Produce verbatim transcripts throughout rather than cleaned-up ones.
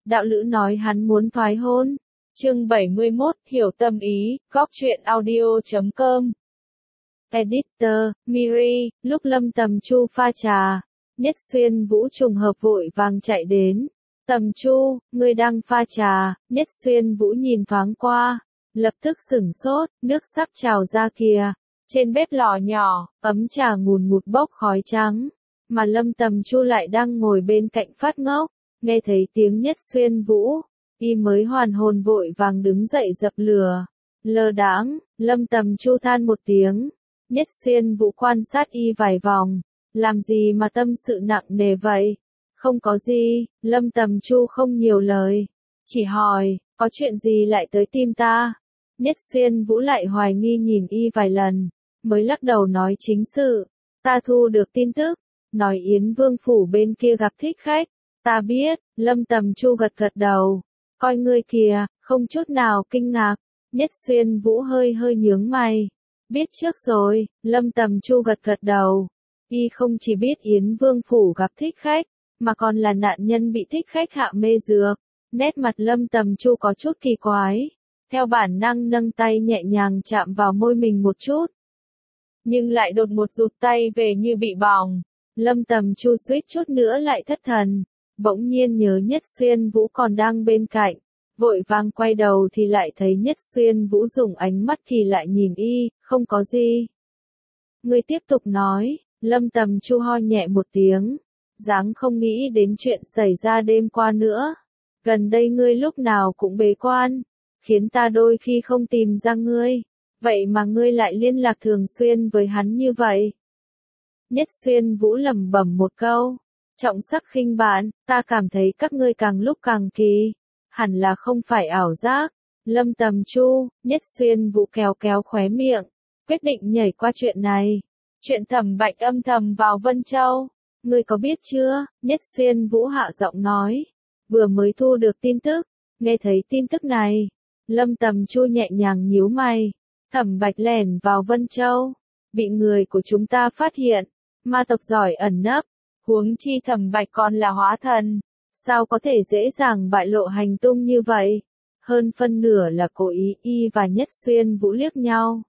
đạo lữ nói hắn muốn thoái hôn. Chương bảy mươi mốt, hiểu tâm ý, góc truyện audio chấm com. Editor, Miri, lúc Lâm Tầm Chu pha trà, Nhất Xuyên Vũ trùng hợp vội vàng chạy đến. Tầm Chu, ngươi đang pha trà, Nhất Xuyên Vũ nhìn thoáng qua, lập tức sửng sốt, nước sắp trào ra kìa. Trên bếp lò nhỏ, ấm trà ngùn ngụt bốc khói trắng, mà Lâm Tầm Chu lại đang ngồi bên cạnh phát ngốc, nghe thấy tiếng Nhất Xuyên Vũ, y mới hoàn hồn vội vàng đứng dậy dập lửa. Lơ đãng, Lâm Tầm Chu than một tiếng, Nhất Xuyên Vũ quan sát y vài vòng, làm gì mà tâm sự nặng nề vậy? Không có gì, Lâm Tầm Chu không nhiều lời, chỉ hỏi, có chuyện gì lại tới tìm ta? Nhất Xuyên Vũ lại hoài nghi nhìn y vài lần, mới lắc đầu nói chính sự, ta thu được tin tức, nói Yến Vương phủ bên kia gặp thích khách, ta biết. Lâm Tầm Chu gật gật đầu, coi ngươi kìa, không chút nào kinh ngạc. Nhất Xuyên Vũ hơi hơi nhướng mày, biết trước rồi. Lâm Tầm Chu gật gật đầu, y không chỉ biết Yến Vương phủ gặp thích khách, mà còn là nạn nhân bị thích khách hạ mê dược. Nét mặt Lâm Tầm Chu có chút kỳ quái, theo bản năng nâng tay nhẹ nhàng chạm vào môi mình một chút, nhưng lại đột một rụt tay về như bị bỏng. Lâm Tầm Chu suýt chút nữa lại thất thần, bỗng nhiên nhớ Nhất Xuyên Vũ còn đang bên cạnh, vội vàng quay đầu thì lại thấy Nhất Xuyên Vũ dùng ánh mắt kỳ lại nhìn y, không có gì. Ngươi tiếp tục nói. Lâm Tầm Chu ho nhẹ một tiếng, dáng không nghĩ đến chuyện xảy ra đêm qua nữa. Gần đây ngươi lúc nào cũng bế quan, khiến ta đôi khi không tìm ra ngươi, vậy mà ngươi lại liên lạc thường xuyên với hắn như vậy. Nhất Xuyên Vũ lẩm bẩm một câu, trọng sắc khinh bạn, ta cảm thấy các ngươi càng lúc càng kỳ, hẳn là không phải ảo giác. Lâm Tầm Chu, Nhất Xuyên Vũ kéo kéo khóe miệng, quyết định nhảy qua chuyện này. Chuyện Thẩm Bạch âm thầm vào Vân Châu, ngươi có biết chưa? Nhất Xuyên Vũ hạ giọng nói, vừa mới thu được tin tức. Nghe thấy tin tức này, Lâm Tầm Chu nhẹ nhàng nhíu mày. Thẩm Bạch lẻn vào Vân Châu, bị người của chúng ta phát hiện, ma tộc giỏi ẩn nấp, huống chi Thẩm Bạch còn là hóa thần, sao có thể dễ dàng bại lộ hành tung như vậy? Hơn phân nửa là cố ý. Y và Nhất Xuyên Vũ liếc nhau,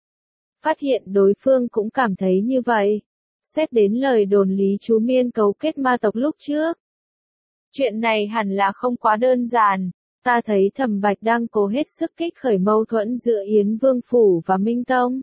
phát hiện đối phương cũng cảm thấy như vậy. Xét đến lời đồn Lý Chú Miên cấu kết ma tộc lúc trước, chuyện này hẳn là không quá đơn giản. Ta thấy Thẩm Bạch đang cố hết sức kích khởi mâu thuẫn giữa Yến Vương phủ và Minh Tông.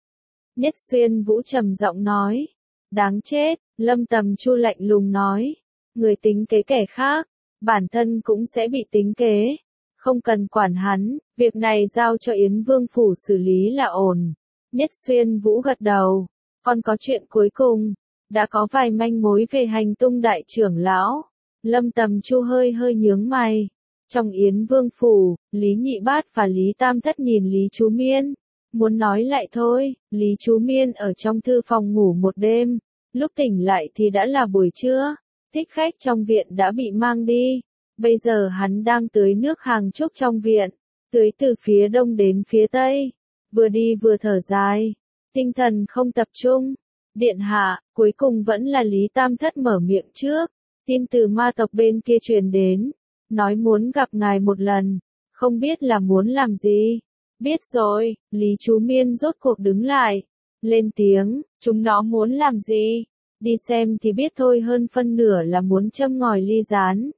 Nhất Xuyên Vũ trầm giọng nói. Đáng chết. Lâm Tầm Chu lạnh lùng nói, người tính kế kẻ khác, bản thân cũng sẽ bị tính kế. Không cần quản hắn, việc này giao cho Yến Vương phủ xử lý là ổn. Nhất Xuyên Vũ gật đầu, còn có chuyện cuối cùng, đã có vài manh mối về hành tung đại trưởng lão. Lâm Tầm Chu hơi hơi nhướng mày. Trong Yến Vương phủ, Lý Nhị Bát và Lý Tam Thất nhìn Lý Chú Miên, muốn nói lại thôi. Lý Chú Miên ở trong thư phòng ngủ một đêm, lúc tỉnh lại thì đã là buổi trưa. Thích khách trong viện đã bị mang đi, bây giờ hắn đang tưới nước hàng trúc trong viện, tưới từ phía đông đến phía tây, vừa đi vừa thở dài, tinh thần không tập trung. Điện hạ, cuối cùng vẫn là Lý Tam Thất mở miệng trước. Tin từ ma tộc bên kia truyền đến, nói muốn gặp ngài một lần, không biết là muốn làm gì. Biết rồi. Lý Chú Miên rốt cuộc đứng lại, lên tiếng, chúng nó muốn làm gì? Đi xem thì biết thôi, hơn phân nửa là muốn châm ngòi ly gián,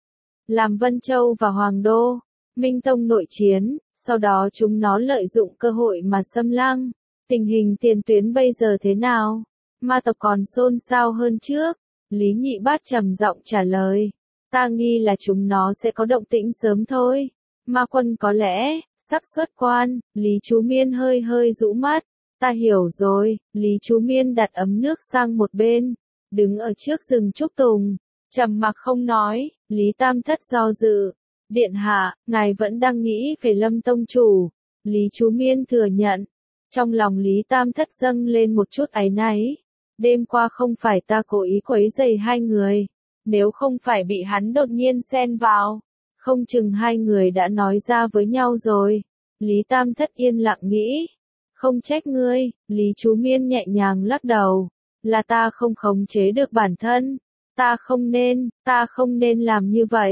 làm Vân Châu và Hoàng Đô, Minh Tông nội chiến, sau đó chúng nó lợi dụng cơ hội mà xâm lăng. Tình hình tiền tuyến bây giờ thế nào? Ma tộc còn xôn xao hơn trước. Lý Nhị Bát trầm giọng trả lời, ta nghi là chúng nó sẽ có động tĩnh sớm thôi. Ma quân có lẽ sắp xuất quan. Lý Chú Miên hơi hơi rũ mắt, ta hiểu rồi. Lý Chú Miên đặt ấm nước sang một bên, đứng ở trước rừng trúc tùng, trầm mặc không nói. Lý Tam Thất do dự, điện hạ, ngài vẫn đang nghĩ về Lâm tông chủ. Lý Chú Miên thừa nhận, trong lòng Lý Tam Thất dâng lên một chút áy náy. Đêm qua không phải ta cố ý quấy rầy hai người, nếu không phải bị hắn đột nhiên xen vào, không chừng hai người đã nói ra với nhau rồi. Lý Tam Thất yên lặng nghĩ, không trách ngươi. Lý Chú Miên nhẹ nhàng lắc đầu, là ta không khống chế được bản thân, ta không nên, ta không nên làm như vậy.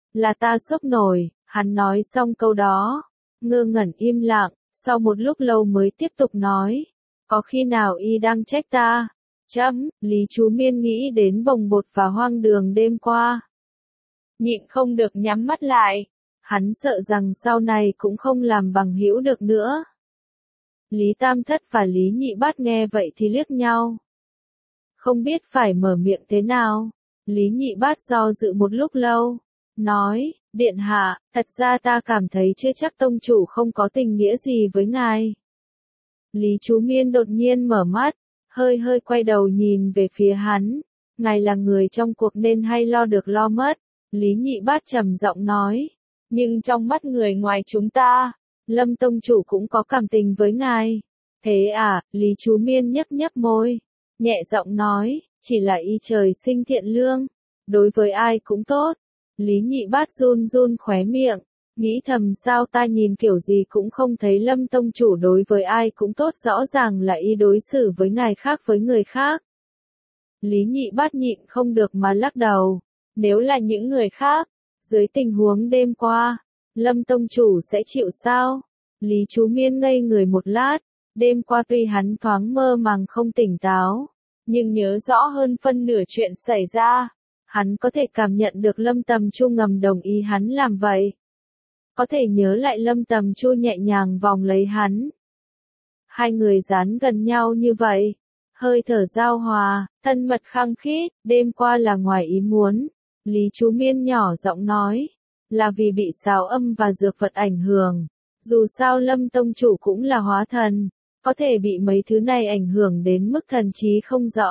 Là ta sốc nổi, hắn nói xong câu đó. Ngơ ngẩn im lặng, sau một lúc lâu mới tiếp tục nói. Có khi nào y đang trách ta? Chấm, Lý Chú Miên nghĩ đến bồng bột và hoang đường đêm qua. Nhịn không được nhắm mắt lại. Hắn sợ rằng sau này cũng không làm bằng hữu được nữa. Lý Tam Thất và Lý Nhị Bát nghe vậy thì liếc nhau. Không biết phải mở miệng thế nào. Lý Nhị Bát do dự một lúc lâu. Nói, điện hạ, thật ra ta cảm thấy chưa chắc tông chủ không có tình nghĩa gì với ngài. Lý Chú Miên đột nhiên mở mắt, hơi hơi quay đầu nhìn về phía hắn. Ngài là người trong cuộc nên hay lo được lo mất. Lý Nhị Bát trầm giọng nói. Nhưng trong mắt người ngoài chúng ta, Lâm tông chủ cũng có cảm tình với ngài. Thế à, Lý Chú Miên nhấp nhấp môi, nhẹ giọng nói, chỉ là y trời sinh thiện lương, đối với ai cũng tốt. Lý Nhị Bát run run khóe miệng, nghĩ thầm sao ta nhìn kiểu gì cũng không thấy Lâm tông chủ đối với ai cũng tốt, rõ ràng là y đối xử với ngài khác với người khác. Lý Nhị Bát nhịn không được mà lắc đầu, nếu là những người khác, dưới tình huống đêm qua, Lâm tông chủ sẽ chịu sao? Lý Chú Miên ngây người một lát, đêm qua tuy hắn thoáng mơ màng không tỉnh táo, nhưng nhớ rõ hơn phân nửa chuyện xảy ra. Hắn có thể cảm nhận được Lâm Tầm Chu ngầm đồng ý hắn làm vậy. Có thể nhớ lại Lâm Tầm Chu nhẹ nhàng vòng lấy hắn. Hai người dán gần nhau như vậy, hơi thở giao hòa, thân mật khăng khít, đêm qua là ngoài ý muốn. Lý Chú Miên nhỏ giọng nói, là vì bị sáo âm và dược vật ảnh hưởng. Dù sao Lâm tông chủ cũng là hóa thần, có thể bị mấy thứ này ảnh hưởng đến mức thần trí không rõ.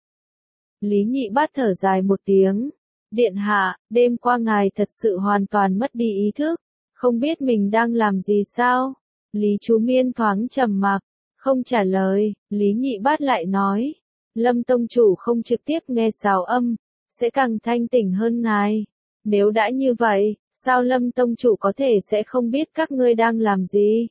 Lý Nhị Bát thở dài một tiếng. Điện hạ, đêm qua ngài thật sự hoàn toàn mất đi ý thức, không biết mình đang làm gì sao? Lý Chú Miên thoáng trầm mặc, không trả lời. Lý Nhị Bát lại nói, Lâm tông chủ không trực tiếp nghe sáo âm, sẽ càng thanh tỉnh hơn ngài. Nếu đã như vậy, sao Lâm tông chủ có thể sẽ không biết các ngươi đang làm gì?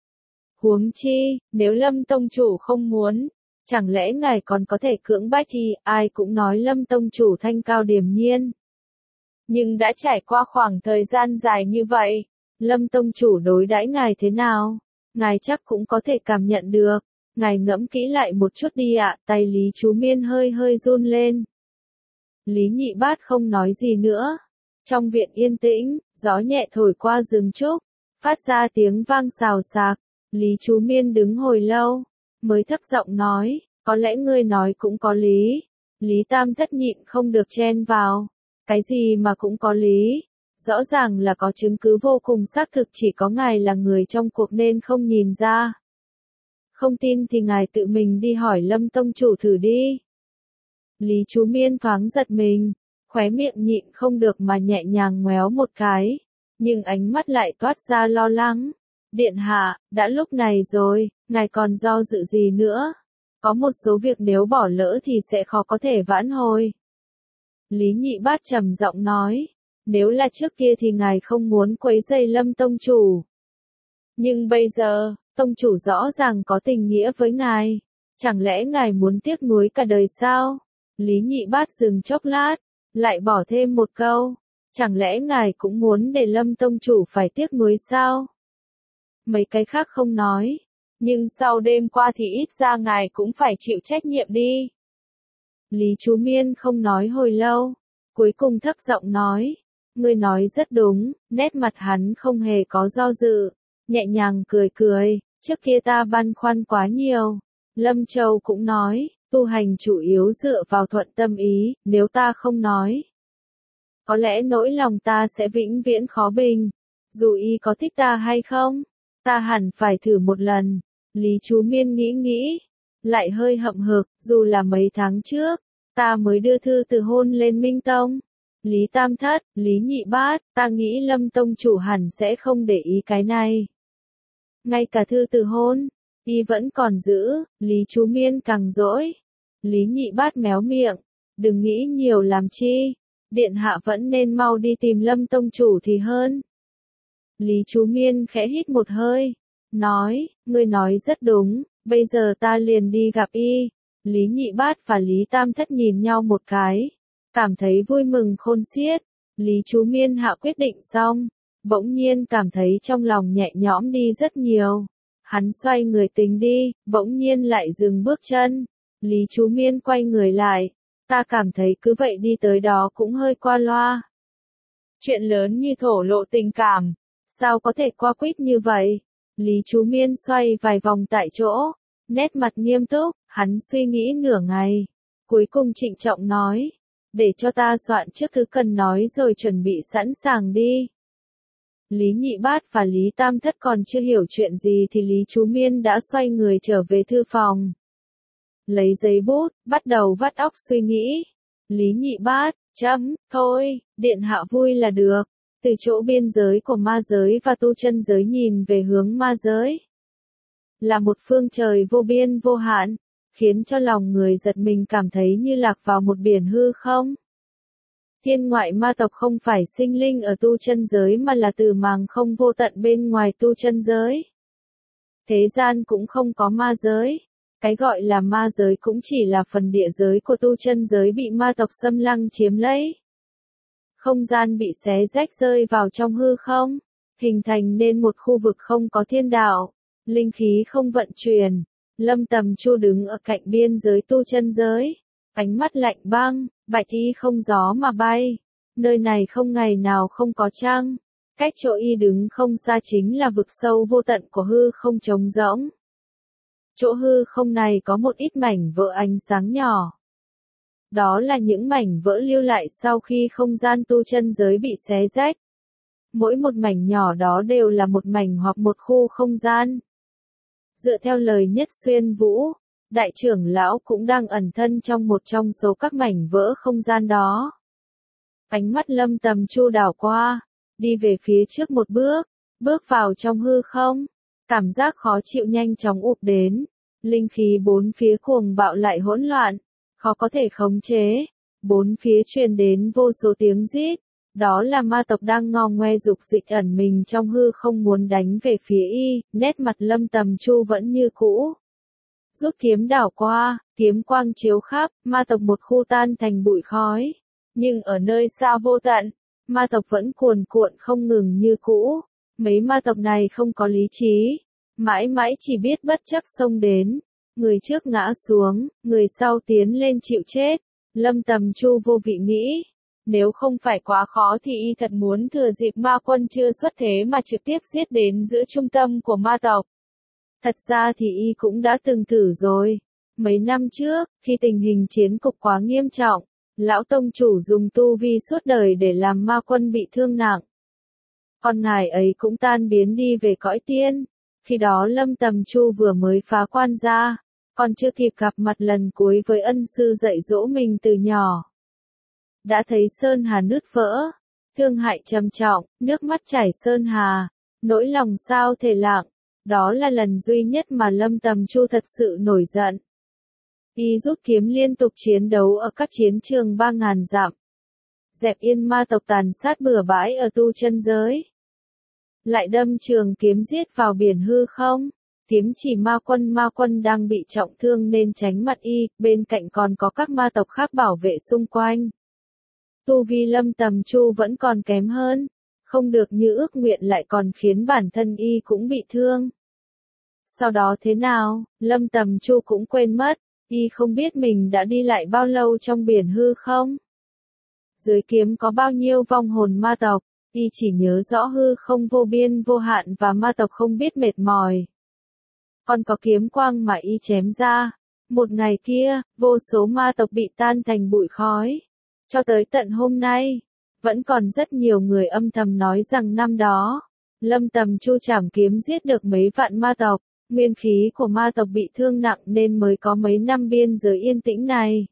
Huống chi, nếu Lâm tông chủ không muốn, chẳng lẽ ngài còn có thể cưỡng bách thì ai cũng nói Lâm tông chủ thanh cao điềm nhiên. Nhưng đã trải qua khoảng thời gian dài như vậy, Lâm tông chủ đối đãi ngài thế nào? Ngài chắc cũng có thể cảm nhận được. Ngài ngẫm kỹ lại một chút đi ạ. Tay Lý Chú Miên hơi hơi run lên. Lý Nhị Bát không nói gì nữa. Trong viện yên tĩnh, gió nhẹ thổi qua rừng trúc, phát ra tiếng vang xào xạc. Lý Chú Miên đứng hồi lâu, mới thấp giọng nói, có lẽ ngươi nói cũng có lý. Lý Tam Thất nhịn không được chen vào. Cái gì mà cũng có lý. Rõ ràng là có chứng cứ vô cùng xác thực, chỉ có ngài là người trong cuộc nên không nhìn ra. Không tin thì ngài tự mình đi hỏi Lâm tông chủ thử đi. Lý Chú Miên thoáng giật mình, khóe miệng nhịn không được mà nhẹ nhàng ngoéo một cái, nhưng ánh mắt lại toát ra lo lắng. Điện hạ, đã lúc này rồi, ngài còn do dự gì nữa? Có một số việc nếu bỏ lỡ thì sẽ khó có thể vãn hồi. Lý Nhị Bát trầm giọng nói, nếu là trước kia thì ngài không muốn quấy rầy Lâm tông chủ. Nhưng bây giờ, tông chủ rõ ràng có tình nghĩa với ngài, chẳng lẽ ngài muốn tiếc nuối cả đời sao? Lý Nhị Bát dừng chốc lát, lại bỏ thêm một câu, chẳng lẽ ngài cũng muốn để Lâm tông chủ phải tiếc nuối sao? Mấy cái khác không nói, nhưng sau đêm qua thì ít ra ngài cũng phải chịu trách nhiệm đi. Lý Chú Miên không nói hồi lâu, cuối cùng thấp giọng nói, ngươi nói rất đúng. Nét mặt hắn không hề có do dự, nhẹ nhàng cười cười, trước kia ta băn khoăn quá nhiều. Lâm Châu cũng nói, tu hành chủ yếu dựa vào thuận tâm ý, nếu ta không nói, có lẽ nỗi lòng ta sẽ vĩnh viễn khó bình. Dù y có thích ta hay không, ta hẳn phải thử một lần. Lý Chú Miên nghĩ nghĩ, lại hơi hậm hực, dù là mấy tháng trước, ta mới đưa thư từ hôn lên Minh Tông. Lý Tam Thất, Lý Nhị Bát, ta nghĩ Lâm tông chủ hẳn sẽ không để ý cái này. Ngay cả thư từ hôn, y vẫn còn giữ. Lý Chú Miên càng dỗi. Lý Nhị Bát méo miệng, đừng nghĩ nhiều làm chi, điện hạ vẫn nên mau đi tìm Lâm tông chủ thì hơn. Lý Chú Miên khẽ hít một hơi, nói, ngươi nói rất đúng, bây giờ ta liền đi gặp y. Lý Nhị Bát và Lý Tam Thất nhìn nhau một cái, cảm thấy vui mừng khôn xiết. Lý Chú Miên hạ quyết định xong, bỗng nhiên cảm thấy trong lòng nhẹ nhõm đi rất nhiều. Hắn xoay người tính đi, bỗng nhiên lại dừng bước chân. Lý Chú Miên quay người lại, ta cảm thấy cứ vậy đi tới đó cũng hơi qua loa. Chuyện lớn như thổ lộ tình cảm, sao có thể qua quýt như vậy? Lý Chú Miên xoay vài vòng tại chỗ, nét mặt nghiêm túc, hắn suy nghĩ nửa ngày. Cuối cùng trịnh trọng nói, để cho ta soạn trước thứ cần nói rồi chuẩn bị sẵn sàng đi. Lý Nhị Bát và Lý Tam Thất còn chưa hiểu chuyện gì thì Lý Chú Miên đã xoay người trở về thư phòng. Lấy giấy bút, bắt đầu vắt óc suy nghĩ. Lý Nhị Bát, chấm, thôi, điện hạ vui là được. Từ chỗ biên giới của ma giới và tu chân giới nhìn về hướng ma giới. Là một phương trời vô biên vô hạn, khiến cho lòng người giật mình cảm thấy như lạc vào một biển hư không. Thiên ngoại ma tộc không phải sinh linh ở tu chân giới mà là từ màng không vô tận bên ngoài tu chân giới. Thế gian cũng không có ma giới. Cái gọi là ma giới cũng chỉ là phần địa giới của tu chân giới bị ma tộc xâm lăng chiếm lấy. Không gian bị xé rách rơi vào trong hư không, hình thành nên một khu vực không có thiên đạo, linh khí không vận chuyển. Lâm Tầm Chu đứng ở cạnh biên giới tu chân giới, ánh mắt lạnh băng, bạch y không gió mà bay. Nơi này không ngày nào không có trăng, cách chỗ y đứng không xa chính là vực sâu vô tận của hư không trống rỗng. Chỗ hư không này có một ít mảnh vỡ ánh sáng nhỏ. Đó là những mảnh vỡ lưu lại sau khi không gian tu chân giới bị xé rách. Mỗi một mảnh nhỏ đó đều là một mảnh hoặc một khu không gian. Dựa theo lời Nhất Xuyên Vũ, đại trưởng lão cũng đang ẩn thân trong một trong số các mảnh vỡ không gian đó. Ánh mắt Lâm Tầm Chu đảo qua, đi về phía trước một bước, bước vào trong hư không. Cảm giác khó chịu nhanh chóng ùa đến, linh khí bốn phía cuồng bạo lại hỗn loạn, khó có thể khống chế. Bốn phía truyền đến vô số tiếng rít, đó là ma tộc đang ngò ngoe dục dịch ẩn mình trong hư không muốn đánh về phía y. Nét mặt Lâm Tầm Chu vẫn như cũ. Rút kiếm đảo qua, kiếm quang chiếu khắp, ma tộc một khu tan thành bụi khói. Nhưng ở nơi xa vô tận, ma tộc vẫn cuồn cuộn không ngừng như cũ. Mấy ma tộc này không có lý trí, mãi mãi chỉ biết bất chấp xông đến. Người trước ngã xuống, người sau tiến lên chịu chết. Lâm Tầm Chu vô vị nghĩ, nếu không phải quá khó thì y thật muốn thừa dịp ma quân chưa xuất thế mà trực tiếp giết đến giữa trung tâm của ma tộc. Thật ra thì y cũng đã từng thử rồi. Mấy năm trước, khi tình hình chiến cục quá nghiêm trọng, lão tông chủ dùng tu vi suốt đời để làm ma quân bị thương nặng. Con ngài ấy cũng tan biến đi về cõi tiên. Khi đó Lâm Tầm Chu vừa mới phá quan ra, còn chưa kịp gặp mặt lần cuối với ân sư dạy dỗ mình từ nhỏ. Đã thấy Sơn Hà nứt vỡ, thương hại trầm trọng, nước mắt chảy Sơn Hà, nỗi lòng sao thể lặng. Đó là lần duy nhất mà Lâm Tầm Chu thật sự nổi giận. Y rút kiếm liên tục chiến đấu ở các chiến trường ba ngàn dặm. Dẹp yên ma tộc tàn sát bừa bãi ở tu chân giới. Lại đâm trường kiếm giết vào biển hư không. Kiếm chỉ ma quân ma quân đang bị trọng thương nên tránh mặt y, bên cạnh còn có các ma tộc khác bảo vệ xung quanh. Tu vi Lâm Tầm Chu vẫn còn kém hơn, không được như ước nguyện lại còn khiến bản thân y cũng bị thương. Sau đó thế nào, Lâm Tầm Chu cũng quên mất, y không biết mình đã đi lại bao lâu trong biển hư không. Dưới kiếm có bao nhiêu vong hồn ma tộc, y chỉ nhớ rõ hư không vô biên vô hạn và ma tộc không biết mệt mỏi. Còn có kiếm quang mà y chém ra. Một ngày kia, vô số ma tộc bị tan thành bụi khói. Cho tới tận hôm nay, vẫn còn rất nhiều người âm thầm nói rằng năm đó, Lâm Tầm Chu chảm kiếm giết được mấy vạn ma tộc, nguyên khí của ma tộc bị thương nặng nên mới có mấy năm biên giới yên tĩnh này.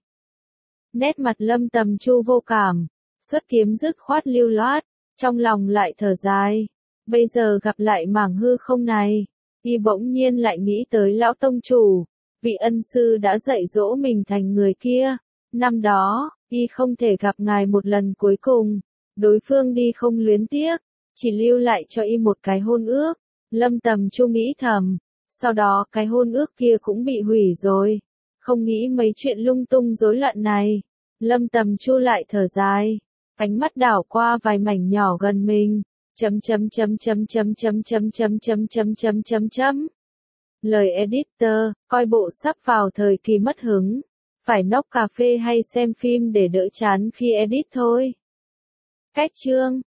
Nét mặt Lâm Tầm Chu vô cảm, xuất kiếm dứt khoát lưu loát, trong lòng lại thở dài. Bây giờ gặp lại mảng hư không này, y bỗng nhiên lại nghĩ tới lão tông chủ, vị ân sư đã dạy dỗ mình thành người kia. Năm đó, y không thể gặp ngài một lần cuối cùng, đối phương đi không luyến tiếc, chỉ lưu lại cho y một cái hôn ước. Lâm Tầm Chu nghĩ thầm, sau đó cái hôn ước kia cũng bị hủy rồi, không nghĩ mấy chuyện lung tung rối loạn này. Lâm Tầm Chu lại thở dài, Ánh mắt đảo qua vài mảnh nhỏ gần mình. Chấm chấm chấm chấm chấm chấm chấm chấm chấm chấm chấm chấm chấm. Lời editor, coi bộ sắp vào thời kỳ mất hứng. Phải nốc cà phê hay xem phim để đỡ chán khi edit thôi. Cách chương